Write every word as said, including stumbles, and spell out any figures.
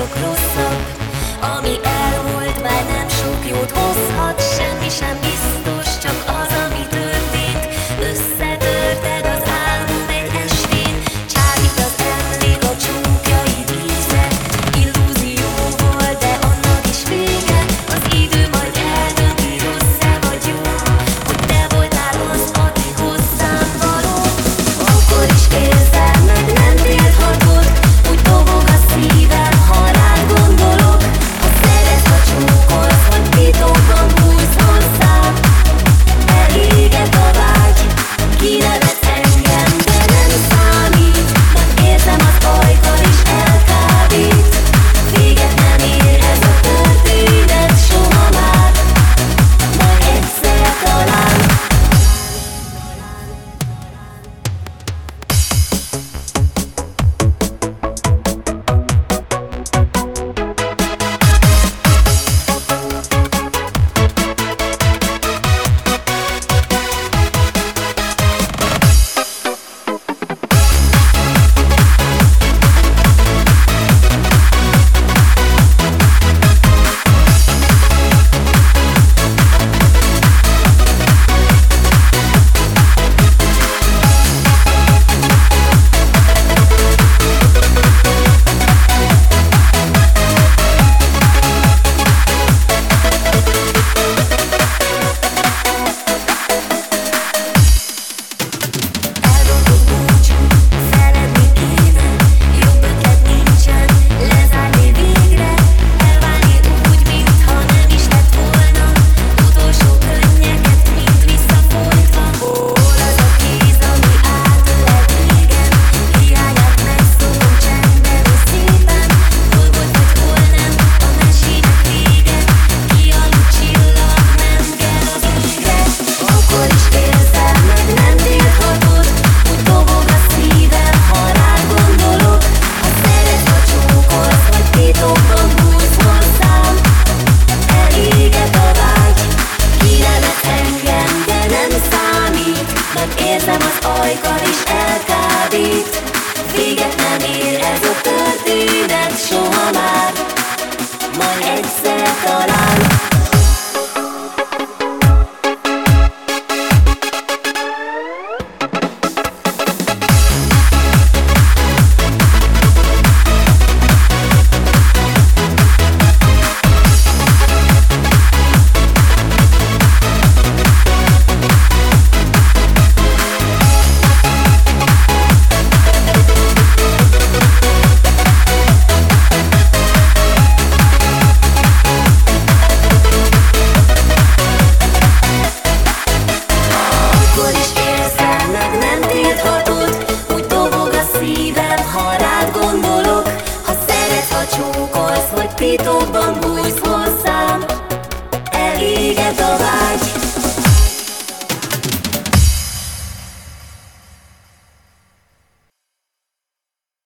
csak rosszabb. Ami elmúlt, már nem sok jót hozhat. Semmi sem biztos, csak az, ami történt. Összetörted az álmom egy estén. Csábít az emlék, a csókjaid íze. Illúzió volt, de annak is vége. Az idő majd eldönti, rossz-e vagy jó, hogy te voltál az, aki hozzám való. Akkor is érzem, meg nem tilthatod, úgy dobog a szívem, ha rád gondolok. Ha szeretsz, ha csókolsz, vagy titokban bújsz hozzám, eléget a vágy, kinevet engem, de nem számít, mert érzem az ajkad is elkábít. Véget nem ér ez a történet soha már, majd egyszer talán. Eldobott búcsú, feledni kéne, jobb ötlet nincsen, lezárni végre, elválni úgy, mintha nem is lett volna, utolsó könnyeket, mint visszafolytva. Hol az a kéz, ami átölelt régen, hiányát megszólom csendben és szépen, hol volt vagy hol nem, a mesének vége, kialudt csillag, nem kell az égre. Akkor is érzem, meg nem tilthatod, úgy dobog a szívem, ha rád gondolok. Ha szeretsz, ha csókolsz, vagy titokban bújsz hozzám, eléget a vágy, kinevet engem, de nem számít, mert érzem az ajkad is elkábít. Véget nem ér ez a történet soha már, majd egyszer talán. Akkor is érzem, meg nem tilthatod, úgy dobog a szívem, ha rád gondolok. Ha szeretsz, ha csókolsz, vagy titokban bújsz